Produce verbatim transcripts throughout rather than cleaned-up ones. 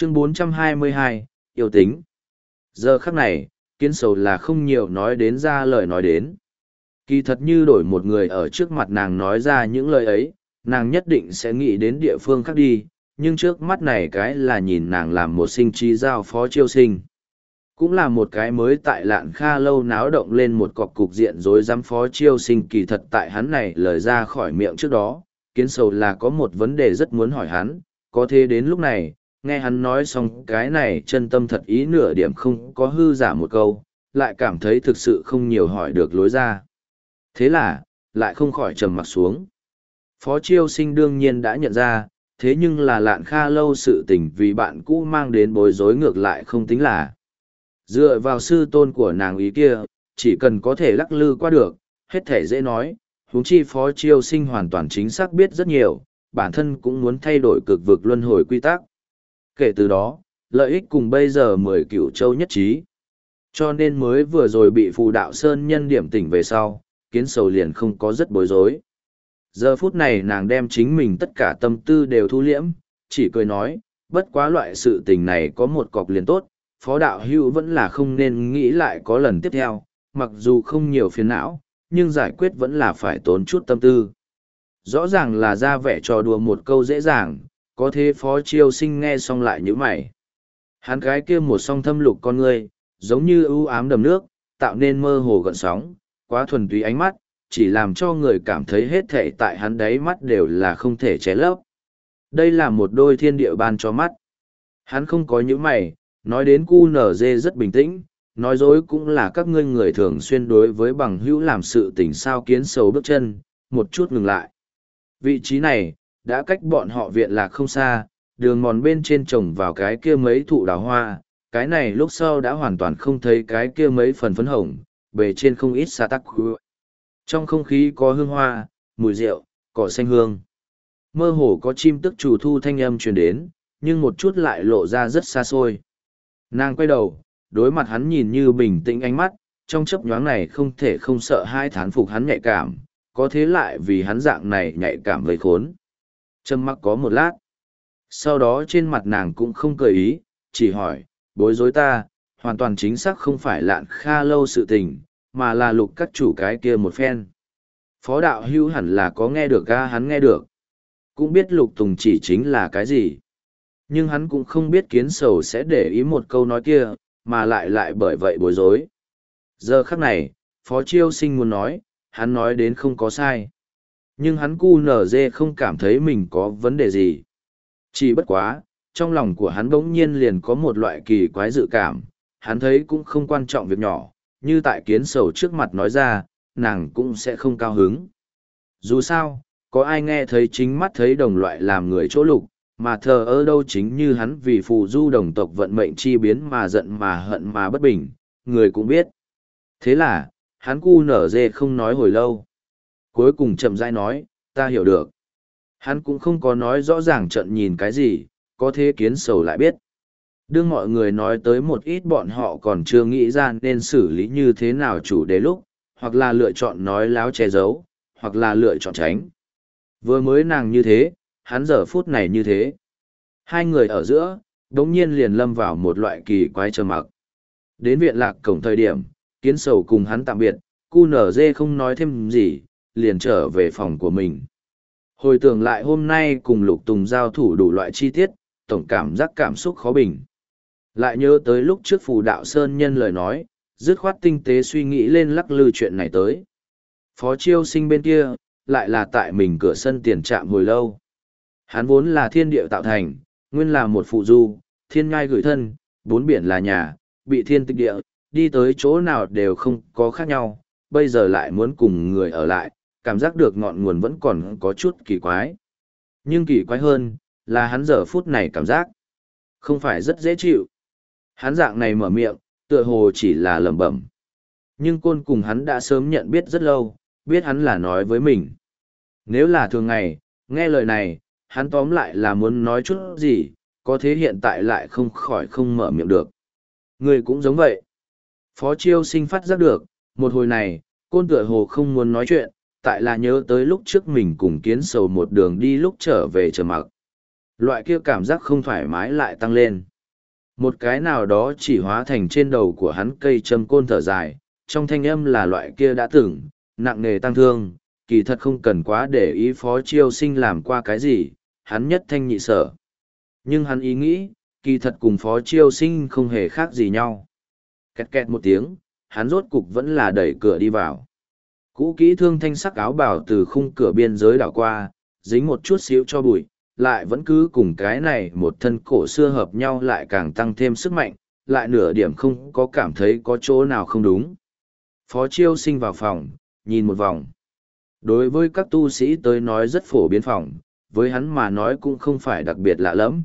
Chương bốn trăm hai mươi hai, yêu tính. Giờ khắc này, kiến sầu là không nhiều nói đến ra lời nói đến. Kỳ thật như đổi một người ở trước mặt nàng nói ra những lời ấy, nàng nhất định sẽ nghĩ đến địa phương khác đi, nhưng trước mắt này cái là nhìn nàng làm một sinh trí giao phó chiêu sinh. Cũng là một cái mới tại lạn kha lâu náo động lên một cọc cục diện rối rắm phó chiêu sinh. Kỳ thật tại hắn này lời ra khỏi miệng trước đó, kiến sầu là có một vấn đề rất muốn hỏi hắn, có thế đến lúc này, nghe hắn nói xong cái này chân tâm thật ý nửa điểm không có hư giả một câu, lại cảm thấy thực sự không nhiều hỏi được lối ra. Thế là, lại không khỏi trầm mặc xuống. Phó chiêu sinh đương nhiên đã nhận ra, thế nhưng là lạn kha lâu sự tình vì bạn cũ mang đến bối rối ngược lại không tính là. Dựa vào sư tôn của nàng ý kia, chỉ cần có thể lắc lư qua được, hết thể dễ nói, huống chi phó chiêu sinh hoàn toàn chính xác biết rất nhiều, bản thân cũng muốn thay đổi cực vực luân hồi quy tắc. Kể từ đó, lợi ích cùng bây giờ mười cửu châu nhất trí. Cho nên mới vừa rồi bị phù đạo sơn nhân điểm tỉnh về sau, kiến sầu liền không có rất bối rối. Giờ phút này nàng đem chính mình tất cả tâm tư đều thu liễm, chỉ cười nói, bất quá loại sự tình này có một cọc liền tốt, phó đạo hữu vẫn là không nên nghĩ lại có lần tiếp theo, mặc dù không nhiều phiền não, nhưng giải quyết vẫn là phải tốn chút tâm tư. Rõ ràng là ra vẻ trò đùa một câu dễ dàng, có thế phó chiêu sinh nghe xong lại như mày. Hắn cái kia một song thâm lục con ngươi, giống như ưu ám đầm nước, tạo nên mơ hồ gợn sóng, quá thuần túy ánh mắt, chỉ làm cho người cảm thấy hết thảy tại hắn đáy mắt đều là không thể che lấp. Đây là một đôi thiên địa ban cho mắt. Hắn không có những mày, nói đến cu nở dê rất bình tĩnh, nói dối cũng là các ngươi người thường xuyên đối với bằng hữu làm sự tình sao. Kiến sầu bước chân, một chút ngừng lại. Vị trí này, đã cách bọn họ viện lạc không xa, đường mòn bên trên trồng vào cái kia mấy thụ đào hoa, cái này lúc sau đã hoàn toàn không thấy cái kia mấy phần phấn hồng, bề trên không ít sa tắc khu. Trong không khí có hương hoa, mùi rượu, cỏ xanh hương. Mơ hồ có chim tức chủ thu thanh âm truyền đến, nhưng một chút lại lộ ra rất xa xôi. Nàng quay đầu, đối mặt hắn nhìn như bình tĩnh ánh mắt, trong chớp nhoáng này không thể không sợ hai thán phục hắn nhạy cảm, có thế lại vì hắn dạng này nhạy cảm vây khốn. Trầm mặc có một lát. Sau đó trên mặt nàng cũng không cười ý, chỉ hỏi, bối rối ta, hoàn toàn chính xác không phải lạn kha lâu sự tình, mà là lục các chủ cái kia một phen. Phó đạo hưu hẳn là có nghe được ga hắn nghe được. Cũng biết lục tùng chỉ chính là cái gì. Nhưng hắn cũng không biết kiến sầu sẽ để ý một câu nói kia, mà lại lại bởi vậy bối rối. Giờ khắc này, phó chiêu sinh muốn nói, hắn nói đến không có sai. Nhưng hắn cu nở dê không cảm thấy mình có vấn đề gì. Chỉ bất quá, trong lòng của hắn bỗng nhiên liền có một loại kỳ quái dự cảm, hắn thấy cũng không quan trọng việc nhỏ, như tại kiến sầu trước mặt nói ra, nàng cũng sẽ không cao hứng. Dù sao, có ai nghe thấy chính mắt thấy đồng loại làm người chỗ lục, mà thờ ơ đâu chính như hắn vì phù du đồng tộc vận mệnh chi biến mà giận mà hận mà bất bình, người cũng biết. Thế là, hắn cu nở dê không nói hồi lâu. Cuối cùng chậm rãi nói, ta hiểu được. Hắn cũng không có nói rõ ràng trận nhìn cái gì, có thế kiến sầu lại biết. Đương mọi người nói tới một ít bọn họ còn chưa nghĩ ra nên xử lý như thế nào chủ đề lúc, hoặc là lựa chọn nói láo che giấu, hoặc là lựa chọn tránh. Vừa mới nàng như thế, hắn giờ phút này như thế. Hai người ở giữa, đống nhiên liền lâm vào một loại kỳ quái trầm mặc. Đến viện lạc cổng thời điểm, kiến sầu cùng hắn tạm biệt, cu nở dê không nói thêm gì, liền trở về phòng của mình. Hồi tưởng lại hôm nay cùng Lục Tùng giao thủ đủ loại chi tiết, tổng cảm giác cảm xúc khó bình. Lại nhớ tới lúc trước phù đạo sơn nhân lời nói, dứt khoát tinh tế suy nghĩ lên lắc lư chuyện này tới. Phó chiêu sinh bên kia, lại là tại mình cửa sân tiền trạm hồi lâu. Hắn vốn là thiên địa tạo thành, nguyên là một phụ du, thiên ngai gửi thân, bốn biển là nhà, bị thiên tịch địa, đi tới chỗ nào đều không có khác nhau, bây giờ lại muốn cùng người ở lại, cảm giác được ngọn nguồn vẫn còn có chút kỳ quái. Nhưng kỳ quái hơn, là hắn giờ phút này cảm giác không phải rất dễ chịu. Hắn dạng này mở miệng, tựa hồ chỉ là lẩm bẩm. Nhưng côn cùng hắn đã sớm nhận biết rất lâu, biết hắn là nói với mình. Nếu là thường ngày, nghe lời này, hắn tóm lại là muốn nói chút gì, có thế hiện tại lại không khỏi không mở miệng được. Người cũng giống vậy. Phó chiêu sinh phát giác được, một hồi này, côn tựa hồ không muốn nói chuyện, tại là nhớ tới lúc trước mình cùng kiến sầu một đường đi lúc trở về chờ mặc. Loại kia cảm giác không thoải mái lại tăng lên. Một cái nào đó chỉ hóa thành trên đầu của hắn cây châm côn thở dài, trong thanh âm là loại kia đã từng, nặng nề tăng thương, kỳ thật không cần quá để ý Phó Chiêu Sinh làm qua cái gì, hắn nhất thanh nhị sở. Nhưng hắn ý nghĩ, kỳ thật cùng Phó Chiêu Sinh không hề khác gì nhau. Kẹt kẹt một tiếng, hắn rốt cục vẫn là đẩy cửa đi vào. Cũ kỹ thương thanh sắc áo bào từ khung cửa biên giới đảo qua, dính một chút xíu cho bụi, lại vẫn cứ cùng cái này một thân cổ xưa hợp nhau lại càng tăng thêm sức mạnh, lại nửa điểm không có cảm thấy có chỗ nào không đúng. Phó Chiêu Sinh vào phòng, nhìn một vòng. Đối với các tu sĩ tới nói rất phổ biến phòng, với hắn mà nói cũng không phải đặc biệt lạ lẫm.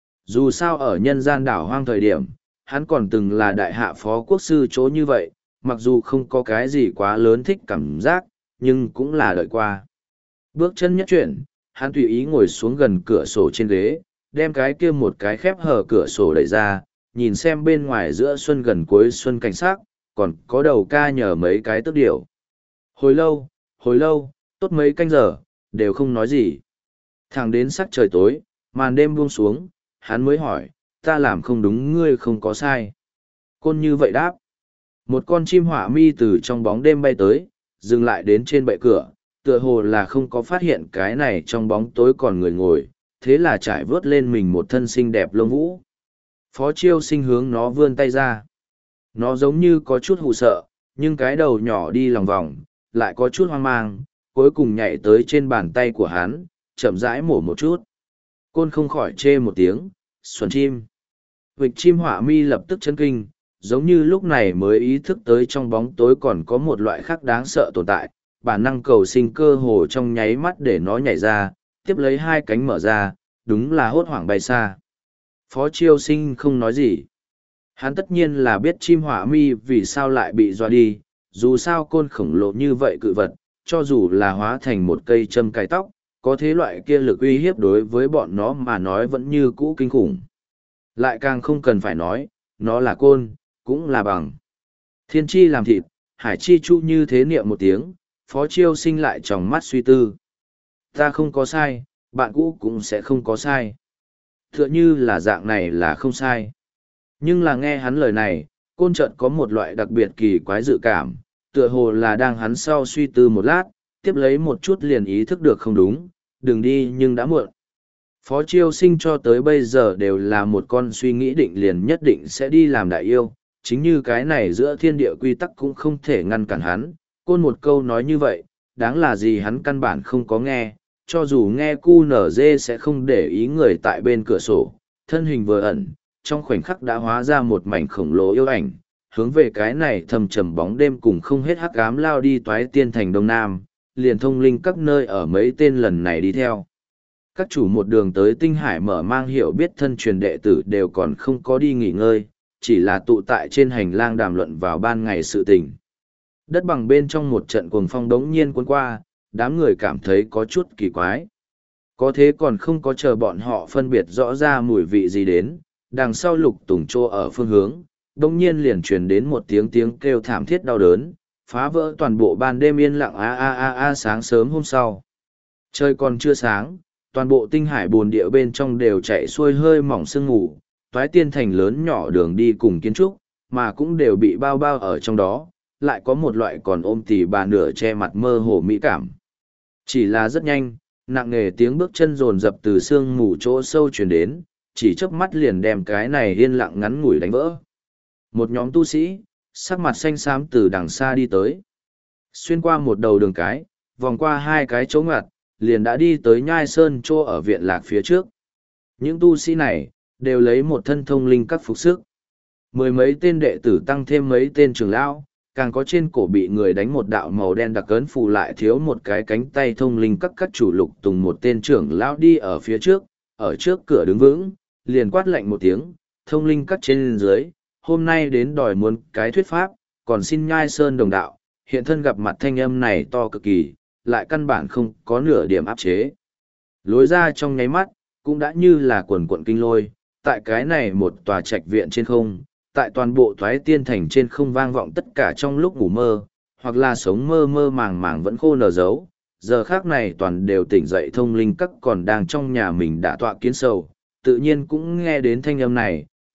Dù sao ở nhân gian đảo hoang thời điểm, hắn còn từng là đại hạ phó quốc sư chỗ như vậy, mặc dù không có cái gì quá lớn thích cảm giác, nhưng cũng là đợi qua. Bước chân nhất chuyển, hắn tùy ý ngồi xuống gần cửa sổ trên ghế, đem cái kia một cái khép hở cửa sổ đẩy ra, nhìn xem bên ngoài giữa xuân gần cuối xuân cảnh sắc, còn có đầu ca nhờ mấy cái tước điểu. Hồi lâu, hồi lâu, tốt mấy canh giờ, đều không nói gì. Thẳng đến sắc trời tối, màn đêm buông xuống, hắn mới hỏi, ta làm không đúng ngươi không có sai. Côn như vậy đáp. Một con chim hỏa mi từ trong bóng đêm bay tới, dừng lại đến trên bệ cửa, tựa hồ là không có phát hiện cái này trong bóng tối còn người ngồi, thế là trải vớt lên mình một thân xinh đẹp lông vũ. Phó Chiêu Sinh hướng nó vươn tay ra. Nó giống như có chút hù sợ, nhưng cái đầu nhỏ đi lòng vòng, lại có chút hoang mang, cuối cùng nhảy tới trên bàn tay của hắn, chậm rãi mổ một chút. Côn không khỏi chê một tiếng, xuân chim. Vịt chim hỏa mi lập tức chấn kinh, giống như lúc này mới ý thức tới trong bóng tối còn có một loại khác đáng sợ tồn tại, bản năng cầu sinh cơ hồ trong nháy mắt để nó nhảy ra, tiếp lấy hai cánh mở ra, đúng là hốt hoảng bay xa. Phó Chiêu Sinh không nói gì. Hắn tất nhiên là biết chim hỏa mi vì sao lại bị dọa đi, dù sao côn khổng lồ như vậy cự vật, cho dù là hóa thành một cây châm cài tóc, có thế loại kia lực uy hiếp đối với bọn nó mà nói vẫn như cũ kinh khủng. Lại càng không cần phải nói, nó là côn, cũng là bằng. Thiên chi làm thịt, hải chi chu như thế niệm một tiếng, Phó Chiêu Sinh lại tròng mắt suy tư. Ta không có sai, bạn cũ cũng sẽ không có sai. Tựa như là dạng này là không sai. Nhưng là nghe hắn lời này, côn chợt có một loại đặc biệt kỳ quái dự cảm, tựa hồ là đang hắn sau suy tư một lát, tiếp lấy một chút liền ý thức được không đúng, đừng đi nhưng đã muộn. Phó Chiêu Sinh cho tới bây giờ đều là một con suy nghĩ định liền nhất định sẽ đi làm đại yêu, chính như cái này giữa thiên địa quy tắc cũng không thể ngăn cản hắn, côn một câu nói như vậy, đáng là gì hắn căn bản không có nghe, cho dù nghe cu nở dê sẽ không để ý người tại bên cửa sổ, thân hình vừa ẩn, trong khoảnh khắc đã hóa ra một mảnh khổng lồ yêu ảnh, hướng về cái này thầm trầm bóng đêm cùng không hết hắc ám lao đi toái tiên thành đông nam, liền thông linh các nơi ở mấy tên lần này đi theo. Các chủ một đường tới tinh hải mở mang hiểu biết thân truyền đệ tử đều còn không có đi nghỉ ngơi, chỉ là tụ tại trên hành lang đàm luận vào ban ngày sự tình. Đất bằng bên trong một trận cuồng phong đống nhiên cuốn qua, đám người cảm thấy có chút kỳ quái. Có thế còn không có chờ bọn họ phân biệt rõ ra mùi vị gì đến, đằng sau lục tùng trô ở phương hướng, đống nhiên liền truyền đến một tiếng tiếng kêu thảm thiết đau đớn, phá vỡ toàn bộ ban đêm yên lặng a a a a sáng sớm hôm sau. Trời còn chưa sáng, toàn bộ tinh hải bồn địa bên trong đều chạy xuôi hơi mỏng sương ngủ, toái tiên thành lớn nhỏ đường đi cùng kiến trúc, mà cũng đều bị bao bao ở trong đó, lại có một loại còn ôm tỉ bà nửa che mặt mơ hồ mỹ cảm. Chỉ là rất nhanh, nặng nề tiếng bước chân rồn rập từ sương mù chỗ sâu truyền đến, chỉ chớp mắt liền đem cái này yên lặng ngắn ngủi đánh vỡ. Một nhóm tu sĩ, sắc mặt xanh xám từ đằng xa đi tới. Xuyên qua một đầu đường cái, vòng qua hai cái chỗ ngoặt, liền đã đi tới nhai sơn chỗ ở viện lạc phía trước. Những tu sĩ này, đều lấy một thân thông linh các phục sức. Mười mấy tên đệ tử tăng thêm mấy tên trưởng lão, càng có trên cổ bị người đánh một đạo màu đen đặc ấn phù lại thiếu một cái cánh tay thông linh các các chủ lục tùng một tên trưởng lão đi ở phía trước, ở trước cửa đứng vững, liền quát lạnh một tiếng, thông linh các trên dưới, hôm nay đến đòi muốn cái thuyết pháp, còn xin nhai sơn đồng đạo, hiện thân gặp mặt thanh âm này to cực kỳ, lại căn bản không có nửa điểm áp chế. Lối ra trong nháy mắt, cũng đã như là quần quận kinh lôi, tại cái này một tòa trạch viện trên không, tại toàn bộ thoái tiên thành trên không vang vọng tất cả trong lúc ngủ mơ, hoặc là sống mơ mơ màng màng vẫn khô nở giấu. Giờ khác này toàn đều tỉnh dậy thông linh các còn đang trong nhà mình đã tọa kiến sầu, tự nhiên cũng nghe đến thanh âm này,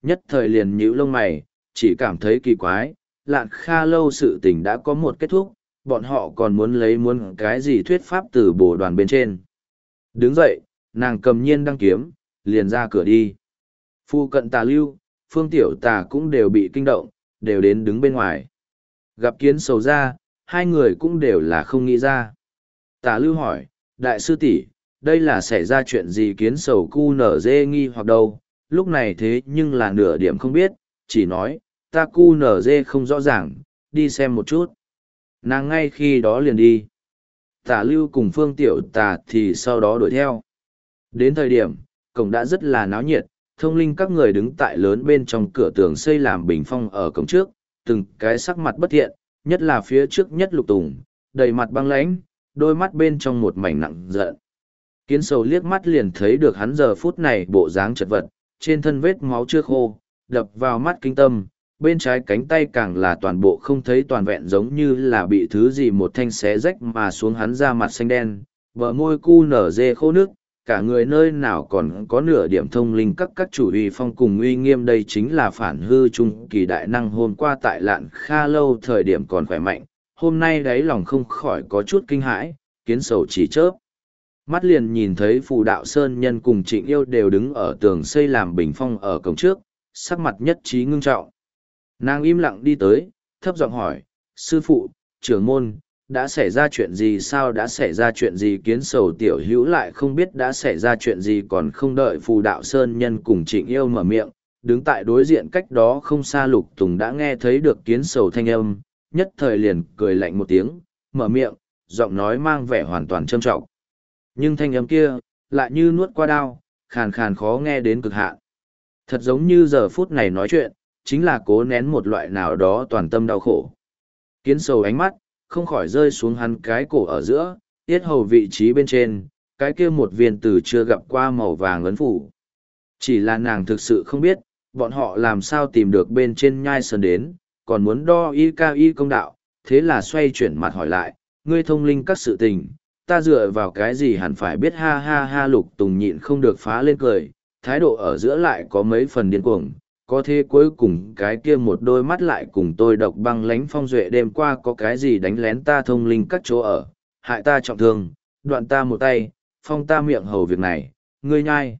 nhất thời liền nhíu lông mày, chỉ cảm thấy kỳ quái, Lạn Kha Lâu sự tình đã có một kết thúc, bọn họ còn muốn lấy muốn cái gì thuyết pháp từ bồ đoàn bên trên. Đứng dậy, nàng cầm nhiên đăng kiếm, liền ra cửa đi. Phu cận Tà Lưu, Phương Tiểu Tà cũng đều bị kinh động, đều đến đứng bên ngoài. Gặp Kiến Sầu ra, hai người cũng đều là không nghĩ ra. Tà Lưu hỏi, đại sư tỷ, đây là xảy ra chuyện gì? Kiến Sầu cu nở dê nghi hoặc đâu, lúc này thế nhưng là nửa điểm không biết, chỉ nói, ta cu nở dê không rõ ràng, đi xem một chút. Nàng ngay khi đó liền đi. Tả Lưu cùng Phương Tiểu Tà thì sau đó đuổi theo. Đến thời điểm, cổng đã rất là náo nhiệt, thông linh các người đứng tại lớn bên trong cửa tường xây làm bình phong ở cổng trước, từng cái sắc mặt bất thiện, nhất là phía trước nhất Lục Tùng, đầy mặt băng lãnh, đôi mắt bên trong một mảnh nặng giận. Kiến Sầu liếc mắt liền thấy được hắn giờ phút này bộ dáng chật vật, trên thân vết máu chưa khô, đập vào mắt kinh tâm, bên trái cánh tay càng là toàn bộ không thấy toàn vẹn, giống như là bị thứ gì một thanh xé rách mà xuống hắn ra mặt xanh đen, bờ môi cu nở dê khô nước, cả người nơi nào còn có nửa điểm thông linh các các chủ uy phong cùng uy nghiêm. Đây chính là phản hư trung kỳ đại năng, hôm qua tại Lạn Kha Lâu thời điểm còn khỏe mạnh, hôm nay đáy lòng không khỏi có chút kinh hãi. Kiến Sầu chỉ chớp mắt liền nhìn thấy Phù Đạo Sơn Nhân cùng Trịnh Yêu đều đứng ở tường xây làm bình phong ở cổng trước, sắc mặt nhất trí ngưng trọng. Nàng im lặng đi tới, thấp giọng hỏi, sư phụ, trưởng môn, đã xảy ra chuyện gì? Sao đã xảy ra chuyện gì? Kiến Sầu tiểu hữu lại không biết đã xảy ra chuyện gì, còn không đợi Phù Đạo Sơn Nhân cùng Trịnh Yêu mở miệng, đứng tại đối diện cách đó không xa Lục Tùng đã nghe thấy được Kiến Sầu thanh âm, nhất thời liền cười lạnh một tiếng, mở miệng, giọng nói mang vẻ hoàn toàn trâm trọng. Nhưng thanh âm kia, lại như nuốt qua đao, khàn khàn khó nghe đến cực hạn. Thật giống như giờ phút này nói chuyện, chính là cố nén một loại nào đó toàn tâm đau khổ. Kiến Sầu ánh mắt, không khỏi rơi xuống hắn cái cổ ở giữa, yết hầu vị trí bên trên, cái kia một viên từ chưa gặp qua màu vàng ấn phủ. Chỉ là nàng thực sự không biết, bọn họ làm sao tìm được bên trên nhai sơn đến, còn muốn đo y ca y công đạo, thế là xoay chuyển mặt hỏi lại, ngươi thông linh các sự tình, ta dựa vào cái gì hẳn phải biết? Ha ha ha. Lục Tùng nhịn không được phá lên cười, thái độ ở giữa lại có mấy phần điên cuồng, có thế cuối cùng cái kia một đôi mắt lại cùng tôi độc băng lánh phong duệ. Đêm qua có cái gì đánh lén ta thông linh các chỗ ở, hại ta trọng thương, đoạn ta một tay, phong ta miệng hầu việc này, ngươi nhai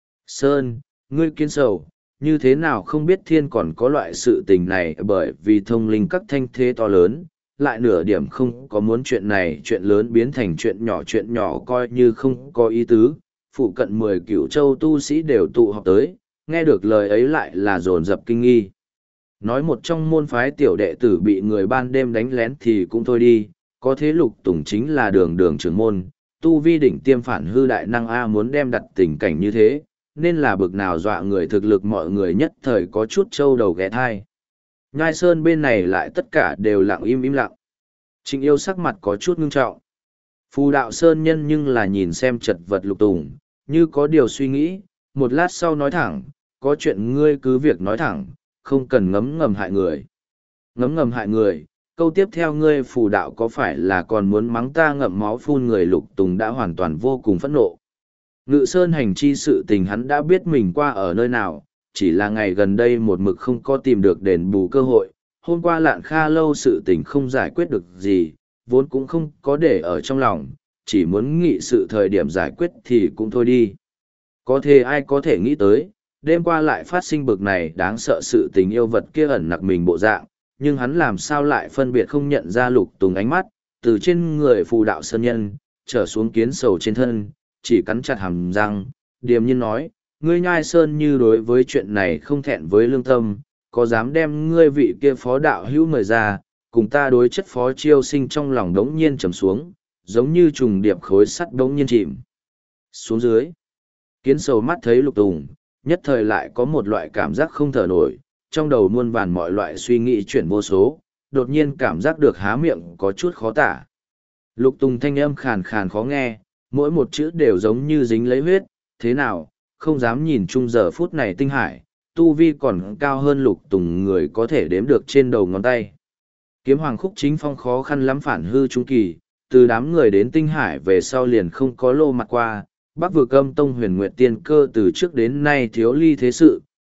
sơn, ngươi Kiến Sầu, như thế nào không biết thiên còn có loại sự tình này? Bởi vì thông linh các thanh thế to lớn, lại nửa điểm không có muốn chuyện này chuyện lớn biến thành chuyện nhỏ, chuyện nhỏ coi như không có ý tứ. Phụ cận mười cửu châu tu sĩ đều tụ họp tới, nghe được lời ấy lại là dồn dập kinh nghi. Nói một trong môn phái tiểu đệ tử bị người ban đêm đánh lén thì cũng thôi đi, có thế Lục Tùng chính là đường đường trưởng môn, tu vi đỉnh tiêm phản hư đại năng A, muốn đem đặt tình cảnh như thế, nên là bực nào dọa người. Thực lực mọi người nhất thời có chút trâu đầu ghé thai. Nhai Sơn bên này lại tất cả đều lặng im im lặng. Trịnh Yêu sắc mặt có chút ngưng trọng. Phù Đạo Sơn Nhân nhưng là nhìn xem chật vật Lục Tùng, như có điều suy nghĩ, một lát sau nói thẳng, có chuyện ngươi cứ việc nói thẳng, không cần ngấm ngầm hại người. Ngấm ngầm hại người, câu tiếp theo ngươi Phù Đạo có phải là còn muốn mắng ta ngậm máu phun người? Lục Tùng đã hoàn toàn vô cùng phẫn nộ. Ngự Sơn hành chi sự tình hắn đã biết mình qua ở nơi nào, chỉ là ngày gần đây một mực không có tìm được đền bù cơ hội. Hôm qua Lạn Kha Lâu sự tình không giải quyết được gì, vốn cũng không có để ở trong lòng, chỉ muốn nghị sự thời điểm giải quyết thì cũng thôi đi. Có thể ai có thể nghĩ tới, đêm qua lại phát sinh bực này đáng sợ sự tình, yêu vật kia ẩn nặc mình bộ dạng, nhưng hắn làm sao lại phân biệt không nhận ra Lục Tùng ánh mắt, từ trên người Phù Đạo Sơn Nhân, trở xuống Kiến Sầu trên thân, chỉ cắn chặt hàm răng, điềm nhiên nói, ngươi Nhai Sơn như đối với chuyện này không thẹn với lương tâm, có dám đem ngươi vị kia phó đạo hữu mời ra, cùng ta đối chất phó chiêu sinh. Trong lòng đống nhiên trầm xuống, giống như trùng điệp khối sắt đống nhiên chìm xuống dưới. Kiến Sầu mắt thấy Lục Tùng, nhất thời lại có một loại cảm giác không thở nổi, trong đầu muôn vàn mọi loại suy nghĩ chuyển vô số, đột nhiên cảm giác được há miệng có chút khó tả. Lục Tùng thanh âm khàn khàn khó nghe, mỗi một chữ đều giống như dính lấy huyết, thế nào, không dám nhìn chung giờ phút này tinh hải, tu vi còn cao hơn Lục Tùng người có thể đếm được trên đầu ngón tay. Kiếm Hoàng Khúc Chính Phong khó khăn lắm phản hư trung kỳ, từ đám người đến tinh hải về sau liền không có lô mặt qua, Bắc Vực Âm Tông Huyền Nguyệt Tiên Cơ từ trước đến nay thiếu ly thế sự,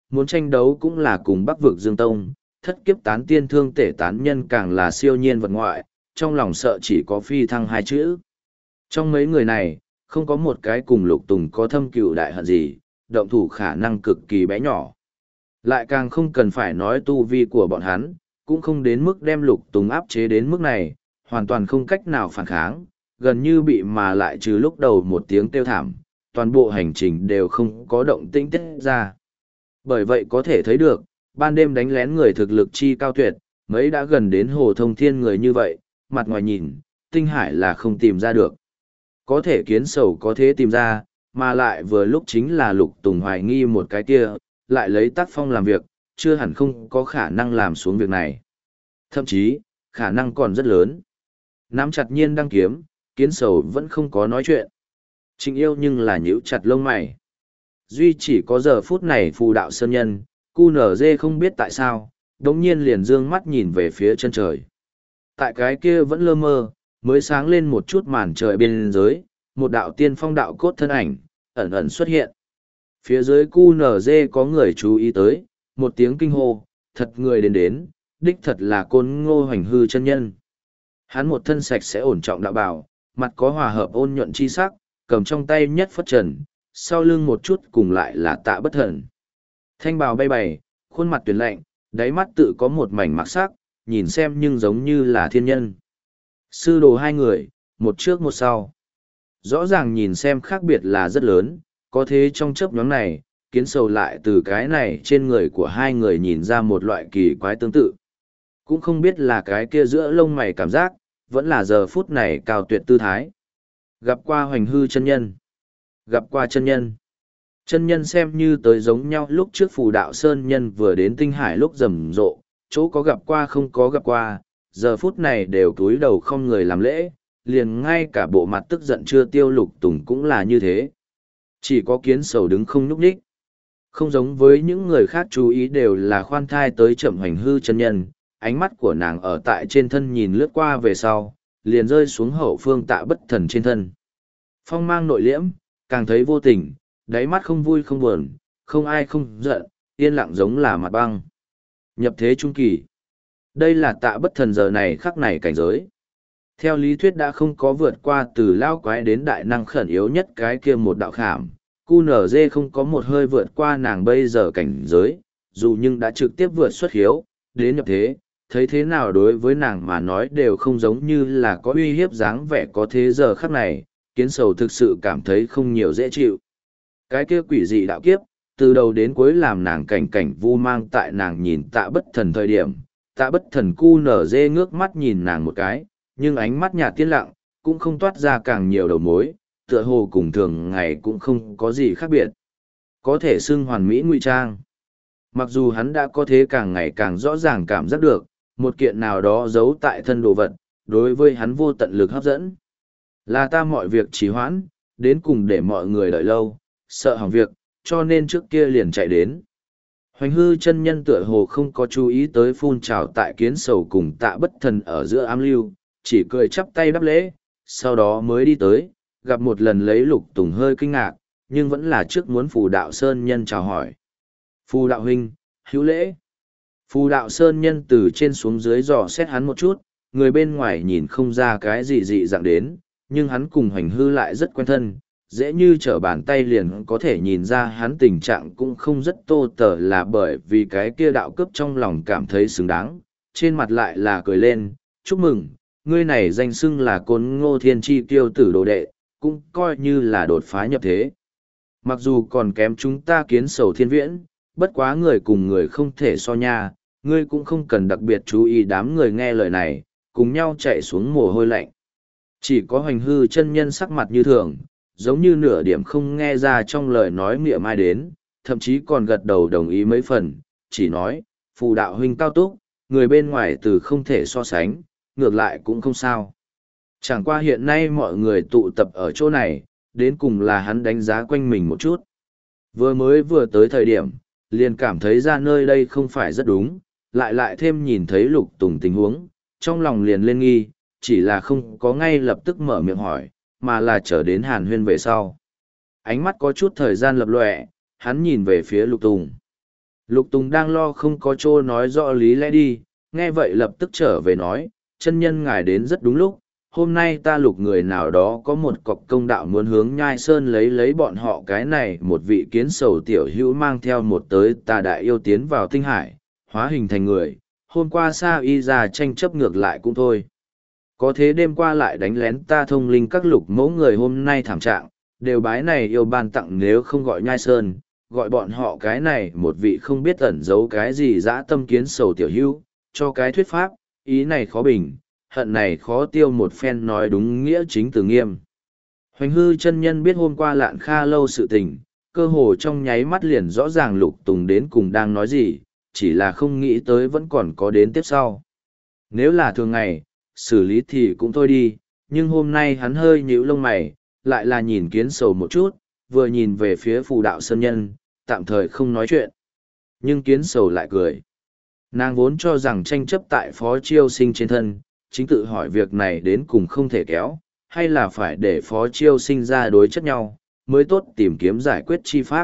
muốn tranh đấu cũng là cùng Bắc vực Dương Tông, thất kiếp tán tiên thương tể tán nhân càng là siêu nhiên vật ngoại, trong lòng sợ chỉ có phi thăng hai chữ. Trong mấy người này, không có một cái cùng Lục Tùng có thâm cựu đại hận gì, động thủ khả năng cực kỳ bé nhỏ. Lại càng không cần phải nói tu vi của bọn hắn, cũng không đến mức đem Lục Tùng áp chế đến mức này, hoàn toàn không cách nào phản kháng, gần như bị mà lại trừ lúc đầu một tiếng kêu thảm, toàn bộ hành trình đều không có động tĩnh tiết ra. Bởi vậy có thể thấy được, ban đêm đánh lén người thực lực chi cao tuyệt, mấy đã gần đến Hồ Thông Thiên người như vậy, mặt ngoài nhìn, Tinh Hải là không tìm ra được. Có thể Kiến Sầu có thế tìm ra, mà lại vừa lúc chính là Lục Tùng hoài nghi một cái kia, lại lấy tác phong làm việc, chưa hẳn không có khả năng làm xuống việc này. Thậm chí, khả năng còn rất lớn. Nắm chặt nhiên đăng kiếm, Kiến Sầu vẫn không có nói chuyện. Trịnh Yêu nhưng là nhíu chặt lông mày. Duy chỉ có giờ phút này phù đạo sơn nhân, cu nở dê không biết tại sao, đống nhiên liền dương mắt nhìn về phía chân trời. Tại cái kia vẫn lơ mơ, mới sáng lên một chút màn trời bên dưới, một đạo tiên phong đạo cốt thân ảnh, ẩn ẩn xuất hiện. Phía dưới cu nở dê có người chú ý tới, một tiếng kinh hô, thật người đến đến, đích thật là Côn Ngô Hoành Hư chân nhân. Hắn một thân sạch sẽ ổn trọng đạo bào, mặt có hòa hợp ôn nhuận chi sắc, cầm trong tay nhất phất trần, sau lưng một chút cùng lại là Tạ Bất Thần. Thanh bào bay bày, khuôn mặt tuyệt lạnh, đáy mắt tự có một mảnh mặc sắc, nhìn xem nhưng giống như là thiên nhân. Sư đồ hai người, một trước một sau. Rõ ràng nhìn xem khác biệt là rất lớn, có thế trong chớp nhoáng này, Kiến Sầu lại từ cái này trên người của hai người nhìn ra một loại kỳ quái tương tự. Cũng không biết là cái kia giữa lông mày cảm giác, vẫn là giờ phút này cao tuyệt tư thái. Gặp qua Hoành Hư chân nhân. Gặp qua chân nhân. Chân nhân xem như tới giống nhau lúc trước phù đạo sơn nhân vừa đến Tinh Hải lúc rầm rộ, chỗ có gặp qua không có gặp qua, giờ phút này đều cúi đầu không người làm lễ, liền ngay cả bộ mặt tức giận chưa tiêu Lục Tùng cũng là như thế. Chỉ có Kiến Sầu đứng không nhúc nhích. Không giống với những người khác chú ý đều là khoan thai tới chậm Hoành Hư chân nhân, ánh mắt của nàng ở tại trên thân nhìn lướt qua về sau, liền rơi xuống hậu phương Tạ Bất Thần trên thân. Phong mang nội liễm, càng thấy vô tình, đáy mắt không vui không buồn, không ai không giận, yên lặng giống là mặt băng. Nhập thế trung kỳ. Đây là Tạ Bất Thần giờ này khắc này cảnh giới. Theo lý thuyết đã không có vượt qua từ lao quái đến đại năng khẩn yếu nhất cái kia một đạo khảm. Cu nở dê không có một hơi vượt qua nàng bây giờ cảnh giới, dù nhưng đã trực tiếp vượt xuất hiếu, đến nhập thế, thấy thế nào đối với nàng mà nói đều không giống như là có uy hiếp dáng vẻ có thế giờ khắc này, Kiến Sầu thực sự cảm thấy không nhiều dễ chịu. Cái kia quỷ dị đạo kiếp, từ đầu đến cuối làm nàng cảnh cảnh vu mang tại nàng nhìn Tạ Bất Thần thời điểm, Tạ Bất Thần cu nở dê ngước mắt nhìn nàng một cái, nhưng ánh mắt nhạt tiên lặng, cũng không toát ra càng nhiều đầu mối, tựa hồ cùng thường ngày cũng không có gì khác biệt. Có thể xưng hoàn mỹ ngụy trang. Mặc dù hắn đã có thế càng ngày càng rõ ràng cảm giác được, một kiện nào đó giấu tại thân đồ vật, đối với hắn vô tận lực hấp dẫn. Là ta mọi việc trì hoãn, đến cùng để mọi người đợi lâu, sợ hỏng việc, cho nên trước kia liền chạy đến. Hoành Hư chân nhân tựa hồ không có chú ý tới phun trào tại Kiến Sầu cùng Tạ Bất Thần ở giữa ám lưu, chỉ cười chắp tay đáp lễ, sau đó mới đi tới, gặp một lần lấy Lục Tùng hơi kinh ngạc, nhưng vẫn là trước muốn Phù Đạo Sơn nhân chào hỏi. Phù Đạo huynh, hữu lễ. Phù Đạo Sơn nhân từ trên xuống dưới dò xét hắn một chút, người bên ngoài nhìn không ra cái gì dị dạng đến, nhưng hắn cùng Hoành Hư lại rất quen thân, dễ như trở bàn tay liền có thể nhìn ra hắn tình trạng cũng không rất tô tở là bởi vì cái kia đạo cấp trong lòng cảm thấy xứng đáng, trên mặt lại là cười lên, chúc mừng, ngươi này danh xưng là Côn Ngô Thiên Chi Kiêu tử đồ đệ, cũng coi như là đột phá nhập thế. Mặc dù còn kém chúng ta Kiến Sầu thiên viễn, bất quá người cùng người không thể so nha, ngươi cũng không cần đặc biệt chú ý đám người nghe lời này, cùng nhau chạy xuống mồ hôi lạnh. Chỉ có Hoành Hư chân nhân sắc mặt như thường, giống như nửa điểm không nghe ra trong lời nói mỉa mai đến, thậm chí còn gật đầu đồng ý mấy phần, chỉ nói, Phù đạo huynh cao túc, người bên ngoài từ không thể so sánh, ngược lại cũng không sao. Chẳng qua hiện nay mọi người tụ tập ở chỗ này, đến cùng là hắn đánh giá quanh mình một chút. Vừa mới vừa tới thời điểm, liền cảm thấy ra nơi đây không phải rất đúng, lại lại thêm nhìn thấy Lục Tùng tình huống, trong lòng liền lên nghi, chỉ là không có ngay lập tức mở miệng hỏi, mà là chờ đến hàn huyên về sau. Ánh mắt có chút thời gian lập lòe, hắn nhìn về phía Lục Tùng. Lục Tùng đang lo không có chỗ nói rõ lý lẽ đi, nghe vậy lập tức trở về nói, chân nhân ngài đến rất đúng lúc, hôm nay ta lục người nào đó có một cọc công đạo muốn hướng nhai sơn lấy lấy bọn họ cái này một vị kiến sầu tiểu hữu mang theo một tới tà đại yêu tiến vào tinh hải, hóa hình thành người, hôm qua sa y ra tranh chấp ngược lại cũng thôi. Có thế đêm qua lại đánh lén ta thông linh các lục mẫu người hôm nay thảm trạng, đều bái này yêu ban tặng nếu không gọi nhai sơn, gọi bọn họ cái này một vị không biết ẩn giấu cái gì dã tâm kiến sầu tiểu hữu, cho cái thuyết pháp, ý này khó bình, hận này khó tiêu một phen nói đúng nghĩa chính từ nghiêm. Hoành hư chân nhân biết hôm qua lạn kha lâu sự tình, cơ hồ trong nháy mắt liền rõ ràng Lục Tùng đến cùng đang nói gì, chỉ là không nghĩ tới vẫn còn có đến tiếp sau. Nếu là thường ngày, xử lý thì cũng thôi đi, nhưng hôm nay hắn hơi nhíu lông mày, lại là nhìn kiến sầu một chút, vừa nhìn về phía phù đạo sơn nhân, tạm thời không nói chuyện. Nhưng kiến sầu lại cười. Nàng vốn cho rằng tranh chấp tại phó chiêu sinh trên thân, chính tự hỏi việc này đến cùng không thể kéo, hay là phải để phó chiêu sinh ra đối chất nhau, mới tốt tìm kiếm giải quyết chi pháp.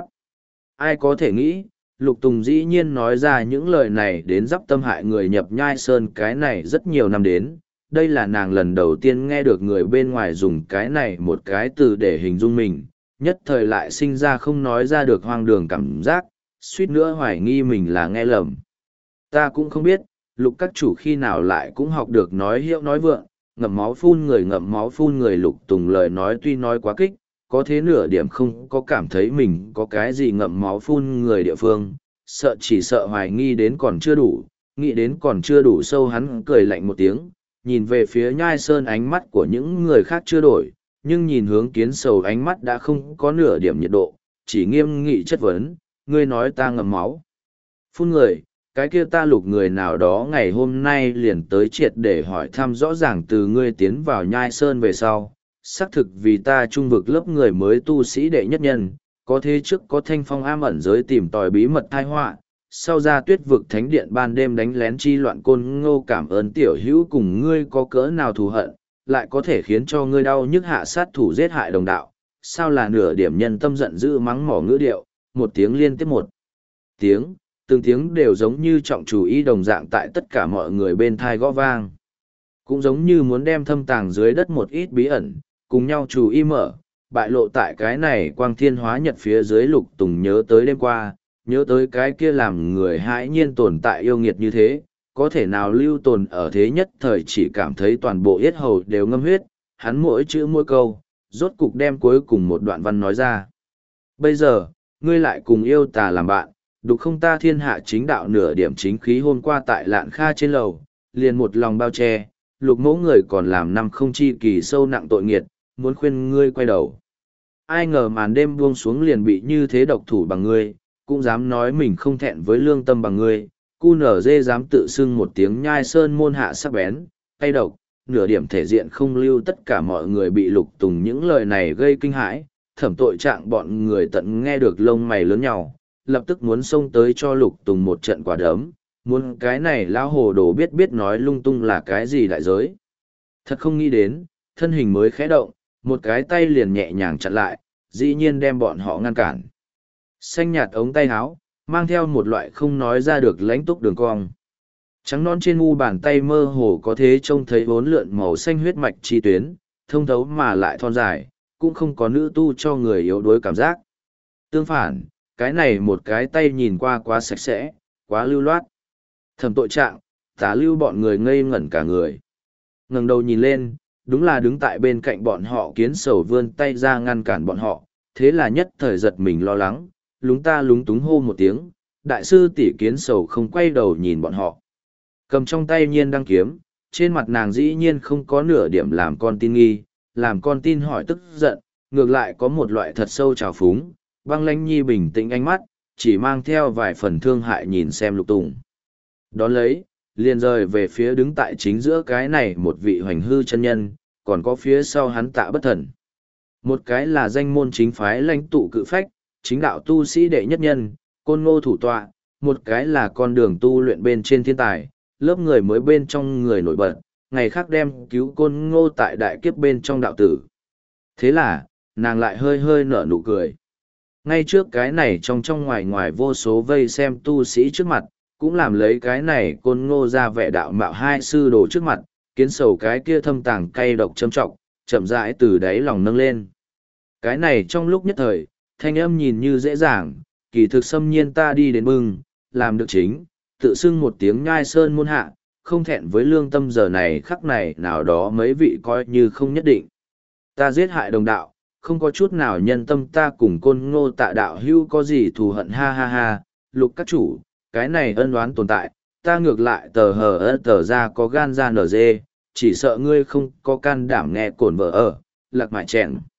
Ai có thể nghĩ, Lục Tùng dĩ nhiên nói ra những lời này đến dắp tâm hại người nhập nhai sơn cái này rất nhiều năm đến. Đây là nàng lần đầu tiên nghe được người bên ngoài dùng cái này một cái từ để hình dung mình, nhất thời lại sinh ra không nói ra được hoang đường cảm giác, suýt nữa hoài nghi mình là nghe lầm. Ta cũng không biết, Lục các chủ khi nào lại cũng học được nói hiệu nói vượng, ngậm máu phun người ngậm máu phun người. Lục Tùng lời nói tuy nói quá kích, có thế nửa điểm không có cảm thấy mình có cái gì ngậm máu phun người địa phương, sợ chỉ sợ hoài nghi đến còn chưa đủ, nghĩ đến còn chưa đủ sâu hắn cười lạnh một tiếng, nhìn về phía nhai sơn ánh mắt của những người khác chưa đổi, nhưng nhìn hướng kiến sầu ánh mắt đã không có nửa điểm nhiệt độ, chỉ nghiêm nghị chất vấn, ngươi nói ta ngậm máu phun người, cái kia ta Lục người nào đó ngày hôm nay liền tới triệt để hỏi thăm rõ ràng từ ngươi tiến vào nhai sơn về sau, xác thực vì ta trung vực lớp người mới tu sĩ đệ nhất nhân, có thế trước có thanh phong am ẩn giới tìm tòi bí mật thai họa, sau ra tuyết vực thánh điện ban đêm đánh lén chi loạn côn ngô, cảm ơn tiểu hữu cùng ngươi có cỡ nào thù hận, lại có thể khiến cho ngươi đau nhức hạ sát thủ giết hại đồng đạo, sao là nửa điểm nhân tâm giận dữ mắng mỏ ngữ điệu, một tiếng liên tiếp một tiếng, từng tiếng đều giống như trọng chủ ý đồng dạng tại tất cả mọi người bên thai gõ vang. Cũng giống như muốn đem thâm tàng dưới đất một ít bí ẩn, cùng nhau chủ ý mở, bại lộ tại cái này quang thiên hóa nhật phía dưới. Lục Tùng nhớ tới đêm qua, nhớ tới cái kia làm người hãi nhiên tồn tại yêu nghiệt như thế, có thể nào lưu tồn ở thế nhất thời, chỉ cảm thấy toàn bộ yết hầu đều ngâm huyết, hắn mỗi chữ mỗi câu, rốt cục đem cuối cùng một đoạn văn nói ra. Bây giờ, ngươi lại cùng yêu tà làm bạn, đục không ta thiên hạ chính đạo nửa điểm chính khí. Hôm qua tại Lạn Kha trên lầu, liền một lòng bao che, Lục mẫu người còn làm năm không chi kỳ sâu nặng tội nghiệt, muốn khuyên ngươi quay đầu. Ai ngờ màn đêm buông xuống liền bị như thế độc thủ bằng ngươi, cũng dám nói mình không thẹn với lương tâm bằng ngươi, cu nở dê dám tự xưng một tiếng nhai sơn môn hạ sắc bén, cay độc, nửa điểm thể diện không lưu. Tất cả mọi người bị Lục Tùng những lời này gây kinh hãi, thẩm tội trạng bọn người tận nghe được lông mày lớn nhào, lập tức muốn xông tới cho Lục Tùng một trận quả đấm, muốn cái này lão hồ đồ biết biết nói lung tung là cái gì đại giới. Thật không nghĩ đến, thân hình mới khẽ động, một cái tay liền nhẹ nhàng chặn lại, dĩ nhiên đem bọn họ ngăn cản. Xanh nhạt ống tay áo, mang theo một loại không nói ra được lãnh túc đường cong. Trắng non trên mu bàn tay mơ hồ có thế trông thấy bốn lượn màu xanh huyết mạch chi tuyến, thông thấu mà lại thon dài, cũng không có nữ tu cho người yếu đuối cảm giác. Tương phản, cái này một cái tay nhìn qua quá sạch sẽ, quá lưu loát. Thẩm tội trạng, tả lưu bọn người ngây ngẩn cả người. Ngẩng đầu nhìn lên, đúng là đứng tại bên cạnh bọn họ kiến sầu vươn tay ra ngăn cản bọn họ, thế là nhất thời giật mình lo lắng, lúng ta lúng túng hô một tiếng, đại sư tỷ kiến sầu không quay đầu nhìn bọn họ. Cầm trong tay nhiên đăng kiếm, trên mặt nàng dĩ nhiên không có nửa điểm làm con tin nghi, làm con tin hỏi tức giận, ngược lại có một loại thật sâu trào phúng, băng lãnh nhi bình tĩnh ánh mắt, chỉ mang theo vài phần thương hại nhìn xem Lục Tùng. Đón lấy, liền rời về phía đứng tại chính giữa cái này một vị hoành hư chân nhân, còn có phía sau hắn Tạ Bất Thần. Một cái là danh môn chính phái lãnh tụ cự phách, chính đạo tu sĩ đệ nhất nhân, Côn Ngô thủ tọa, một cái là con đường tu luyện bên trên thiên tài, lớp người mới bên trong người nổi bật, ngày khác đem cứu Côn Ngô tại đại kiếp bên trong đạo tử. Thế là, nàng lại hơi hơi nở nụ cười. Ngay trước cái này trong trong ngoài ngoài vô số vây xem tu sĩ trước mặt, cũng làm lấy cái này côn ngô ra vẻ đạo mạo hai sư đồ trước mặt, kiến sầu cái kia thâm tàng cay độc châm trọng, chậm rãi từ đáy lòng nâng lên. Cái này trong lúc nhất thời, thanh âm nhìn như dễ dàng, kỳ thực xâm nhiên ta đi đến bưng, làm được chính, tự xưng một tiếng nhai sơn môn hạ, không thẹn với lương tâm giờ này khắc này nào đó mấy vị coi như không nhất định. Ta giết hại đồng đạo, không có chút nào nhân tâm ta cùng côn ngô tạ đạo hưu có gì thù hận ha ha ha, lục các chủ, cái này ân oán tồn tại, ta ngược lại tờ hờ ơ tờ ra có gan ra nở dê, chỉ sợ ngươi không có can đảm nghe cổn vợ ở, lạc mại chèn.